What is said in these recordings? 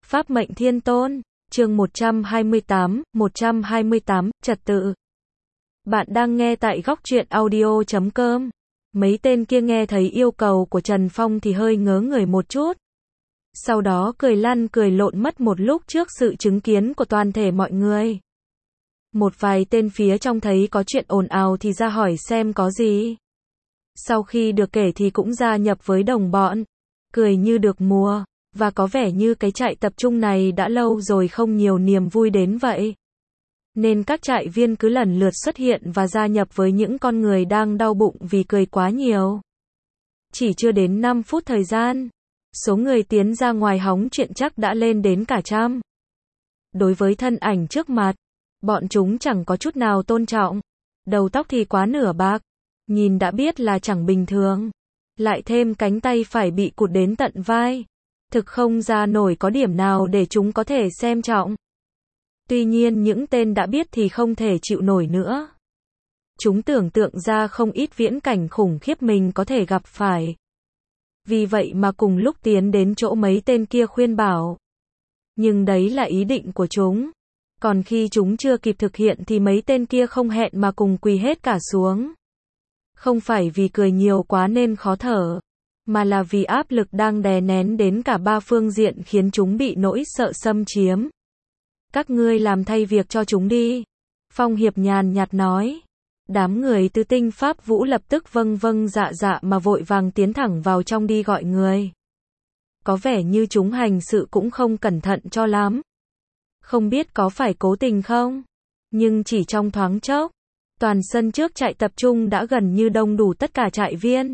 Pháp mệnh thiên tôn, chương 128, trật tự. Bạn đang nghe tại góc truyện audio.com. Mấy tên kia nghe thấy yêu cầu của Trần Phong thì hơi ngớ người một chút. Sau đó cười lăn cười lộn mất một lúc trước sự chứng kiến của toàn thể mọi người. Một vài tên phía trong thấy có chuyện ồn ào thì ra hỏi xem có gì. Sau khi được kể thì cũng gia nhập với đồng bọn, cười như được mùa, và có vẻ như cái trại tập trung này đã lâu rồi không nhiều niềm vui đến vậy. Nên các trại viên cứ lần lượt xuất hiện và gia nhập với những con người đang đau bụng vì cười quá nhiều. Chỉ chưa đến 5 phút thời gian, số người tiến ra ngoài hóng chuyện chắc đã lên đến cả trăm. Đối với thân ảnh trước mặt, bọn chúng chẳng có chút nào tôn trọng. Đầu tóc thì quá nửa bạc, nhìn đã biết là chẳng bình thường. Lại thêm cánh tay phải bị cụt đến tận vai. Thực không ra nổi có điểm nào để chúng có thể xem trọng. Tuy nhiên những tên đã biết thì không thể chịu nổi nữa. Chúng tưởng tượng ra không ít viễn cảnh khủng khiếp mình có thể gặp phải. Vì vậy mà cùng lúc tiến đến chỗ mấy tên kia khuyên bảo. Nhưng đấy là ý định của chúng. Còn khi chúng chưa kịp thực hiện thì mấy tên kia không hẹn mà cùng quỳ hết cả xuống. Không phải vì cười nhiều quá nên khó thở, mà là vì áp lực đang đè nén đến cả ba phương diện khiến chúng bị nỗi sợ xâm chiếm. Các ngươi làm thay việc cho chúng đi. Phong Hiệp nhàn nhạt nói. Đám người Tứ Tinh Pháp Vũ lập tức vâng vâng dạ dạ mà vội vàng tiến thẳng vào trong đi gọi người. Có vẻ như chúng hành sự cũng không cẩn thận cho lắm. Không biết có phải cố tình không? Nhưng chỉ trong thoáng chốc, toàn sân trước trại tập trung đã gần như đông đủ tất cả trại viên.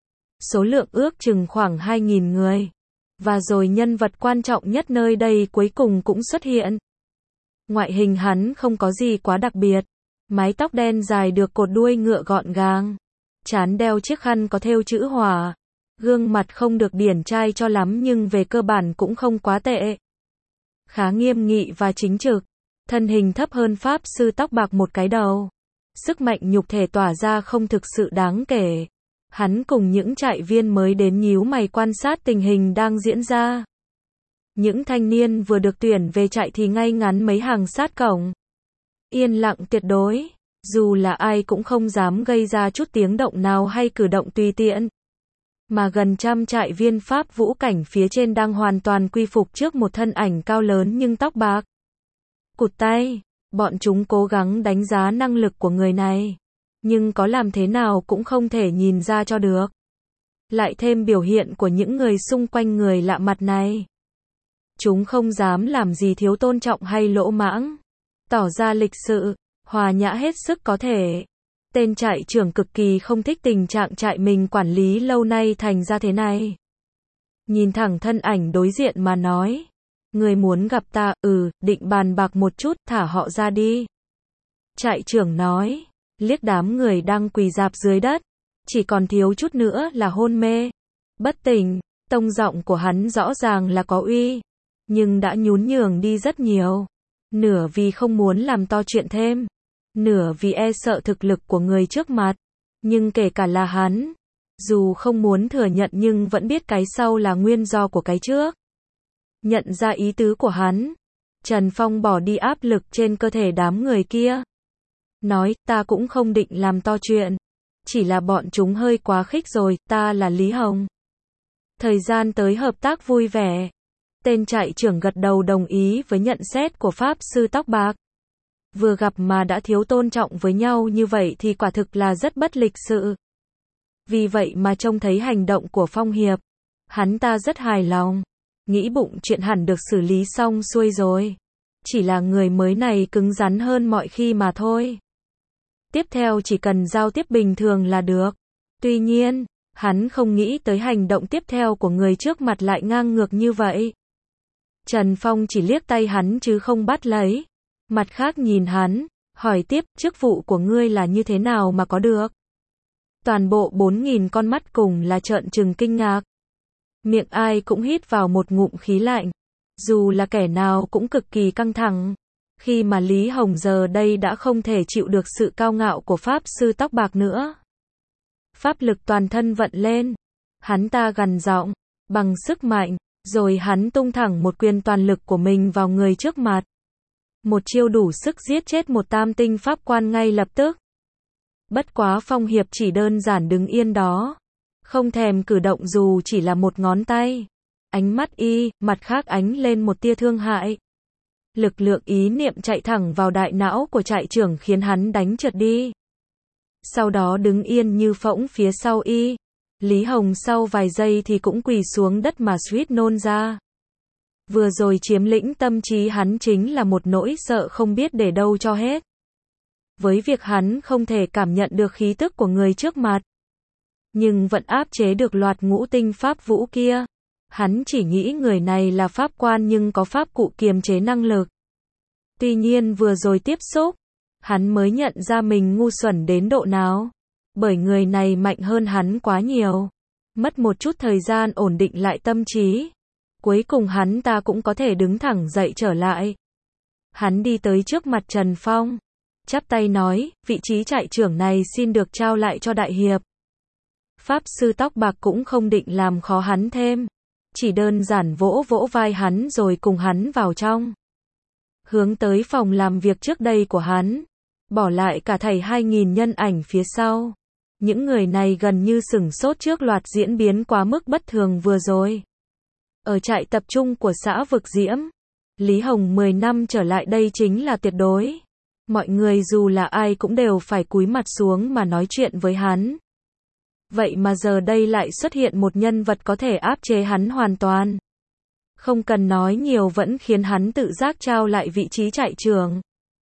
Số lượng ước chừng khoảng 2.000 người. Và rồi nhân vật quan trọng nhất nơi đây cuối cùng cũng xuất hiện. Ngoại hình hắn không có gì quá đặc biệt. Mái tóc đen dài được cột đuôi ngựa gọn gàng. Trán đeo chiếc khăn có thêu chữ Hòa. Gương mặt không được điển trai cho lắm nhưng về cơ bản cũng không quá tệ. Khá nghiêm nghị và chính trực. Thân hình thấp hơn Pháp Sư tóc bạc một cái đầu. Sức mạnh nhục thể tỏa ra không thực sự đáng kể. Hắn cùng những trại viên mới đến nhíu mày quan sát tình hình đang diễn ra. Những thanh niên vừa được tuyển về trại thì ngay ngắn mấy hàng sát cổng. Yên lặng tuyệt đối, dù là ai cũng không dám gây ra chút tiếng động nào hay cử động tùy tiện. Mà gần trăm trại viên Pháp Vũ cảnh phía trên đang hoàn toàn quy phục trước một thân ảnh cao lớn nhưng tóc bạc. Cụt tay, bọn chúng cố gắng đánh giá năng lực của người này. Nhưng có làm thế nào cũng không thể nhìn ra cho được. Lại thêm biểu hiện của những người xung quanh người lạ mặt này. Chúng không dám làm gì thiếu tôn trọng hay lỗ mãng. Tỏ ra lịch sự, hòa nhã hết sức có thể. Tên trại trưởng cực kỳ không thích tình trạng trại mình quản lý lâu nay thành ra thế này. Nhìn thẳng thân ảnh đối diện mà nói. Người muốn gặp ta, định bàn bạc một chút, thả họ ra đi. Trại trưởng nói. Liếc đám người đang quỳ rạp dưới đất. Chỉ còn thiếu chút nữa là hôn mê. Bất tỉnh, tông giọng của hắn rõ ràng là có uy. Nhưng đã nhún nhường đi rất nhiều. Nửa vì không muốn làm to chuyện thêm. Nửa vì e sợ thực lực của người trước mặt. Nhưng kể cả là hắn. Dù không muốn thừa nhận nhưng vẫn biết cái sau là nguyên do của cái trước. Nhận ra ý tứ của hắn. Trần Phong bỏ đi áp lực trên cơ thể đám người kia. Nói, ta cũng không định làm to chuyện. Chỉ là bọn chúng hơi quá khích rồi, ta là Lý Hồng. Thời gian tới hợp tác vui vẻ. Tên trại trưởng gật đầu đồng ý với nhận xét của Pháp Sư tóc bạc. Vừa gặp mà đã thiếu tôn trọng với nhau như vậy thì quả thực là rất bất lịch sự. Vì vậy mà trông thấy hành động của Phong Hiệp. Hắn ta rất hài lòng. Nghĩ bụng chuyện hẳn được xử lý xong xuôi rồi. Chỉ là người mới này cứng rắn hơn mọi khi mà thôi. Tiếp theo chỉ cần giao tiếp bình thường là được. Tuy nhiên, hắn không nghĩ tới hành động tiếp theo của người trước mặt lại ngang ngược như vậy. Trần Phong chỉ liếc tay hắn chứ không bắt lấy. Mặt khác nhìn hắn, hỏi tiếp, chức vụ của ngươi là như thế nào mà có được? Toàn bộ 4.000 con mắt cùng là trợn trừng kinh ngạc. Miệng ai cũng hít vào một ngụm khí lạnh. Dù là kẻ nào cũng cực kỳ căng thẳng. Khi mà Lý Hồng giờ đây đã không thể chịu được sự cao ngạo của Pháp Sư tóc bạc nữa. Pháp lực toàn thân vận lên. Hắn ta gằn giọng, bằng sức mạnh, Rồi hắn tung thẳng một quyền toàn lực của mình vào người trước mặt. Một chiêu đủ sức giết chết một tam tinh pháp quan ngay lập tức. Bất quá Phong Hiệp chỉ đơn giản đứng yên đó, không thèm cử động dù chỉ là một ngón tay. Ánh mắt y, mặt khác ánh lên một tia thương hại. Lực lượng ý niệm chạy thẳng vào đại não của trại trưởng khiến hắn đánh trượt đi. Sau đó đứng yên như phỗng phía sau y. Lý Hồng sau vài giây thì cũng quỳ xuống đất mà suýt nôn ra. Vừa rồi chiếm lĩnh tâm trí hắn chính là một nỗi sợ không biết để đâu cho hết. Với việc hắn không thể cảm nhận được khí tức của người trước mặt, nhưng vẫn áp chế được loạt ngũ tinh pháp vũ kia. Hắn chỉ nghĩ người này là pháp quan nhưng có pháp cụ kiềm chế năng lực. Tuy nhiên vừa rồi tiếp xúc, hắn mới nhận ra mình ngu xuẩn đến độ nào. Bởi người này mạnh hơn hắn quá nhiều. Mất một chút thời gian ổn định lại tâm trí. Cuối cùng hắn ta cũng có thể đứng thẳng dậy trở lại. Hắn đi tới trước mặt Trần Phong, chắp tay nói, vị trí trại trưởng này xin được trao lại cho đại hiệp. Pháp sư tóc bạc cũng không định làm khó hắn thêm. Chỉ đơn giản vỗ vỗ vai hắn rồi cùng hắn vào trong. Hướng tới phòng làm việc trước đây của hắn. Bỏ lại cả thảy 2.000 nhân ảnh phía sau. Những người này gần như sửng sốt trước loạt diễn biến quá mức bất thường vừa rồi. Ở trại tập trung của xã Vực Diễm, Lý Hồng 10 năm trở lại đây chính là tuyệt đối. Mọi người dù là ai cũng đều phải cúi mặt xuống mà nói chuyện với hắn. Vậy mà giờ đây lại xuất hiện một nhân vật có thể áp chế hắn hoàn toàn. Không cần nói nhiều vẫn khiến hắn tự giác trao lại vị trí trại trưởng.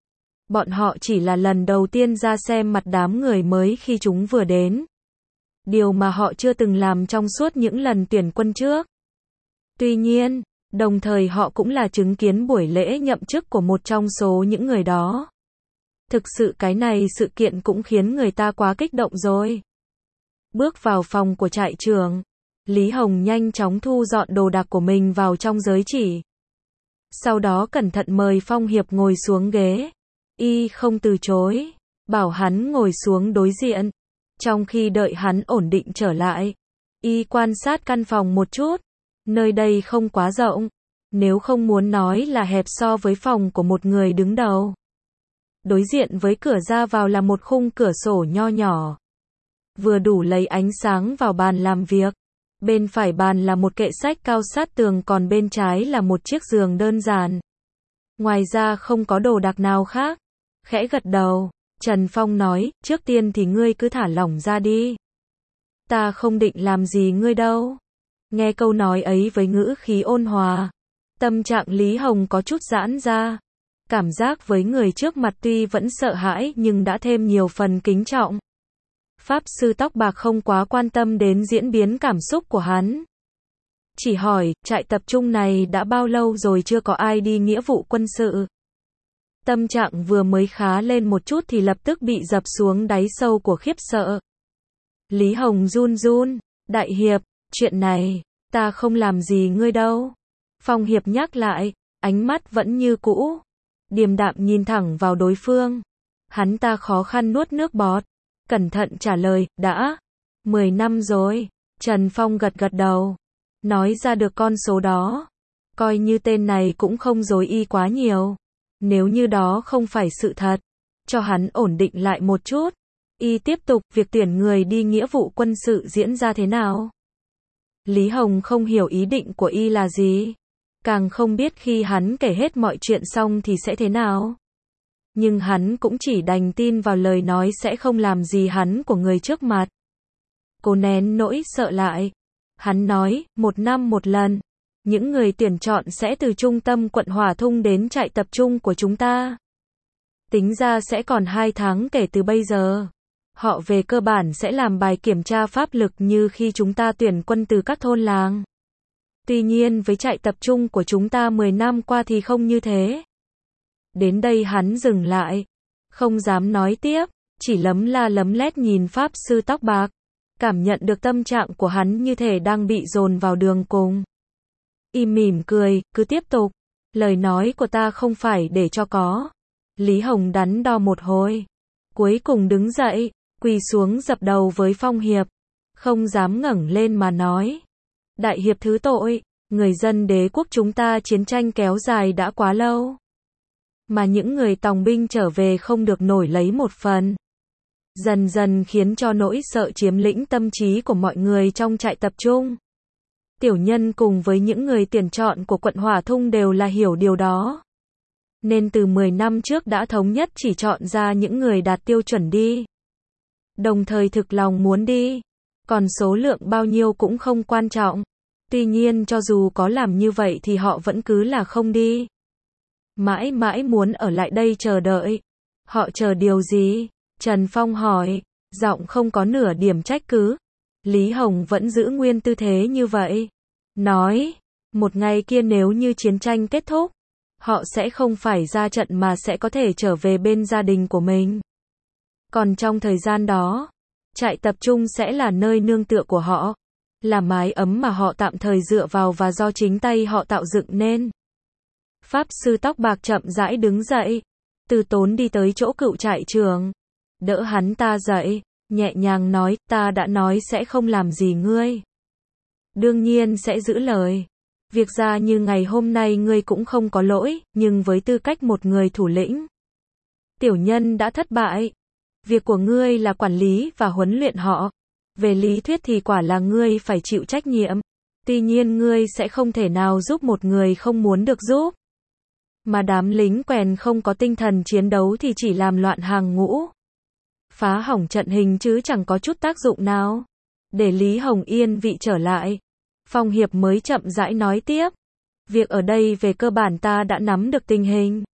Bọn họ chỉ là lần đầu tiên ra xem mặt đám người mới khi chúng vừa đến. Điều mà họ chưa từng làm trong suốt những lần tuyển quân trước. Tuy nhiên, đồng thời họ cũng là chứng kiến buổi lễ nhậm chức của một trong số những người đó. Thực sự cái này sự kiện cũng khiến người ta quá kích động rồi. Bước vào phòng của trại trưởng, Lý Hồng nhanh chóng thu dọn đồ đạc của mình vào trong giới chỉ. Sau đó cẩn thận mời Phong Hiệp ngồi xuống ghế. Y không từ chối, bảo hắn ngồi xuống đối diện. Trong khi đợi hắn ổn định trở lại, Y quan sát căn phòng một chút. Nơi đây không quá rộng, nếu không muốn nói là hẹp so với phòng của một người đứng đầu. Đối diện với cửa ra vào là một khung cửa sổ nho nhỏ. Vừa đủ lấy ánh sáng vào bàn làm việc. Bên phải bàn là một kệ sách cao sát tường còn bên trái là một chiếc giường đơn giản. Ngoài ra không có đồ đạc nào khác. Khẽ gật đầu, Trần Phong nói, trước tiên thì ngươi cứ thả lỏng ra đi. Ta không định làm gì ngươi đâu. Nghe câu nói ấy với ngữ khí ôn hòa, tâm trạng Lý Hồng có chút giãn ra. Cảm giác với người trước mặt tuy vẫn sợ hãi nhưng đã thêm nhiều phần kính trọng. Pháp sư tóc bạc không quá quan tâm đến diễn biến cảm xúc của hắn. Chỉ hỏi, trại tập trung này đã bao lâu rồi chưa có ai đi nghĩa vụ quân sự? Tâm trạng vừa mới khá lên một chút thì lập tức bị dập xuống đáy sâu của khiếp sợ. Lý Hồng run run, đại hiệp, chuyện này, ta không làm gì ngươi đâu. Phong Hiệp nhắc lại, ánh mắt vẫn như cũ. Điềm đạm nhìn thẳng vào đối phương. Hắn ta khó khăn nuốt nước bọt. Cẩn thận trả lời, đã 10 năm rồi. Trần Phong gật gật đầu. Nói ra được con số đó. Coi như tên này cũng không dối y quá nhiều. Nếu như đó không phải sự thật. Cho hắn ổn định lại một chút. Y tiếp tục, việc tuyển người đi nghĩa vụ quân sự diễn ra thế nào? Lý Hồng không hiểu ý định của y là gì. Càng không biết khi hắn kể hết mọi chuyện xong thì sẽ thế nào. Nhưng hắn cũng chỉ đành tin vào lời nói sẽ không làm gì hắn của người trước mặt. Cố nén nỗi sợ lại. Hắn nói, 1 năm một lần. Những người tuyển chọn sẽ từ trung tâm quận Hỏa Thung đến trại tập trung của chúng ta. Tính ra sẽ còn 2 tháng kể từ bây giờ. Họ về cơ bản sẽ làm bài kiểm tra pháp lực như khi chúng ta tuyển quân từ các thôn làng. Tuy nhiên với trại tập trung của chúng ta 10 năm qua thì không như thế. Đến đây hắn dừng lại. Không dám nói tiếp, chỉ lấm la lấm lét nhìn pháp sư tóc bạc. Cảm nhận được tâm trạng của hắn như thể đang bị dồn vào đường cùng. Y mỉm cười, cứ tiếp tục. Lời nói của ta không phải để cho có. Lý Hồng đắn đo một hồi. Cuối cùng đứng dậy, quỳ xuống dập đầu với Phong Hiệp. Không dám ngẩng lên mà nói. Đại hiệp thứ tội, Người dân đế quốc chúng ta chiến tranh kéo dài đã quá lâu. Mà những người tòng binh trở về không được nổi lấy một phần. Dần dần khiến cho nỗi sợ chiếm lĩnh tâm trí của mọi người trong trại tập trung. Tiểu nhân cùng với những người tuyển chọn của quận Hỏa Thung đều là hiểu điều đó. Nên từ 10 năm trước đã thống nhất chỉ chọn ra những người đạt tiêu chuẩn đi. Đồng thời thực lòng muốn đi. Còn số lượng bao nhiêu cũng không quan trọng. Tuy nhiên cho dù có làm như vậy thì họ vẫn cứ là không đi. Mãi mãi muốn ở lại đây chờ đợi. Họ chờ điều gì? Trần Phong hỏi, giọng không có nửa điểm trách cứ. Lý Hồng vẫn giữ nguyên tư thế như vậy. Nói, một ngày kia nếu như chiến tranh kết thúc, họ sẽ không phải ra trận mà sẽ có thể trở về bên gia đình của mình. Còn trong thời gian đó, trại tập trung sẽ là nơi nương tựa của họ, là mái ấm mà họ tạm thời dựa vào và do chính tay họ tạo dựng nên. Pháp sư tóc bạc chậm rãi đứng dậy, từ tốn đi tới chỗ cựu trại trưởng, đỡ hắn ta dậy, nhẹ nhàng nói, ta đã nói sẽ không làm gì ngươi. Đương nhiên sẽ giữ lời. Việc ra như ngày hôm nay ngươi cũng không có lỗi, nhưng với tư cách một người thủ lĩnh, tiểu nhân đã thất bại. Việc của ngươi là quản lý và huấn luyện họ. Về lý thuyết thì quả là ngươi phải chịu trách nhiệm. Tuy nhiên ngươi sẽ không thể nào giúp một người không muốn được giúp. Mà đám lính quèn không có tinh thần chiến đấu thì chỉ làm loạn hàng ngũ. Phá hỏng trận hình chứ chẳng có chút tác dụng nào. Để Lý Hồng yên vị trở lại, Phong Hiệp mới chậm rãi nói tiếp. Việc ở đây về cơ bản ta đã nắm được tình hình.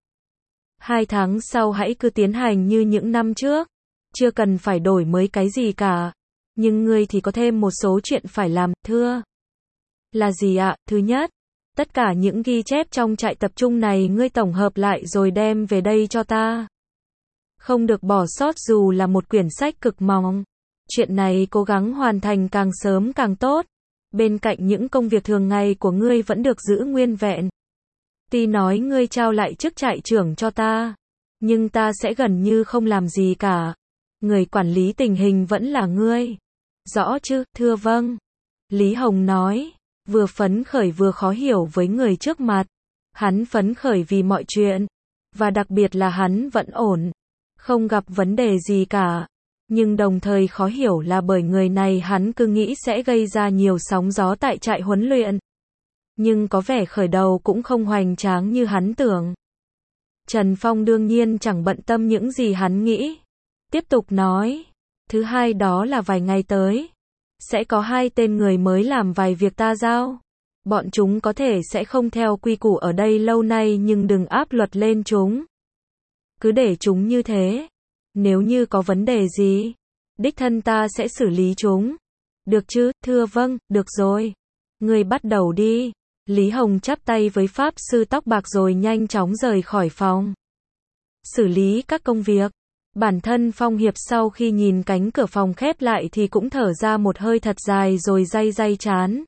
2 tháng sau hãy cứ tiến hành như những năm trước. Chưa cần phải đổi mới cái gì cả. Nhưng ngươi thì có thêm một số chuyện phải làm, thưa. Là gì ạ? Thứ nhất, tất cả những ghi chép trong trại tập trung này ngươi tổng hợp lại rồi đem về đây cho ta. Không được bỏ sót dù là một quyển sách cực mỏng. Chuyện này cố gắng hoàn thành càng sớm càng tốt. Bên cạnh những công việc thường ngày của ngươi vẫn được giữ nguyên vẹn. Tuy nói ngươi trao lại chức trại trưởng cho ta, nhưng ta sẽ gần như không làm gì cả. Người quản lý tình hình vẫn là ngươi. Rõ chứ? Thưa vâng. Lý Hồng nói, vừa phấn khởi vừa khó hiểu với người trước mặt. Hắn phấn khởi vì mọi chuyện, và đặc biệt là hắn vẫn ổn, không gặp vấn đề gì cả. Nhưng đồng thời khó hiểu là bởi người này hắn cứ nghĩ sẽ gây ra nhiều sóng gió tại trại huấn luyện. Nhưng có vẻ khởi đầu cũng không hoành tráng như hắn tưởng. Trần Phong đương nhiên chẳng bận tâm những gì hắn nghĩ. Tiếp tục nói, thứ hai đó là vài ngày tới, sẽ có 2 tên người mới làm vài việc ta giao. Bọn chúng có thể sẽ không theo quy củ ở đây lâu nay nhưng đừng áp luật lên chúng. Cứ để chúng như thế. Nếu như có vấn đề gì, đích thân ta sẽ xử lý chúng. Được chứ? Thưa vâng, được rồi. Ngươi bắt đầu đi. Lý Hồng chắp tay với Pháp sư tóc bạc rồi nhanh chóng rời khỏi phòng. Xử lý các công việc. Bản thân Phong Hiệp sau khi nhìn cánh cửa phòng khép lại thì cũng thở ra một hơi thật dài rồi day day trán.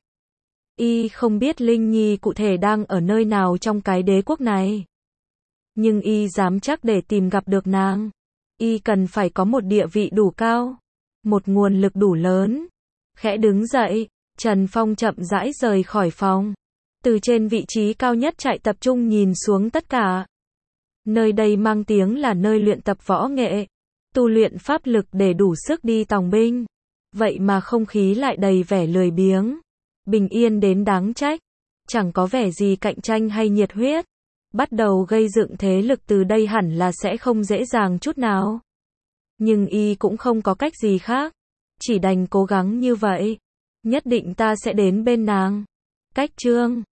Y không biết Linh Nhi cụ thể đang ở nơi nào trong cái đế quốc này. Nhưng Y dám chắc để tìm gặp được nàng, Y cần phải có một địa vị đủ cao, một nguồn lực đủ lớn. Khẽ đứng dậy, Trần Phong chậm rãi rời khỏi phòng. Từ trên vị trí cao nhất trại tập trung nhìn xuống tất cả. Nơi đây mang tiếng là nơi luyện tập võ nghệ, tu luyện pháp lực để đủ sức đi tòng binh. Vậy mà không khí lại đầy vẻ lười biếng, bình yên đến đáng trách. Chẳng có vẻ gì cạnh tranh hay nhiệt huyết. Bắt đầu gây dựng thế lực từ đây hẳn là sẽ không dễ dàng chút nào. Nhưng Y cũng không có cách gì khác. Chỉ đành cố gắng như vậy. Nhất định ta sẽ đến bên nàng. Cách chương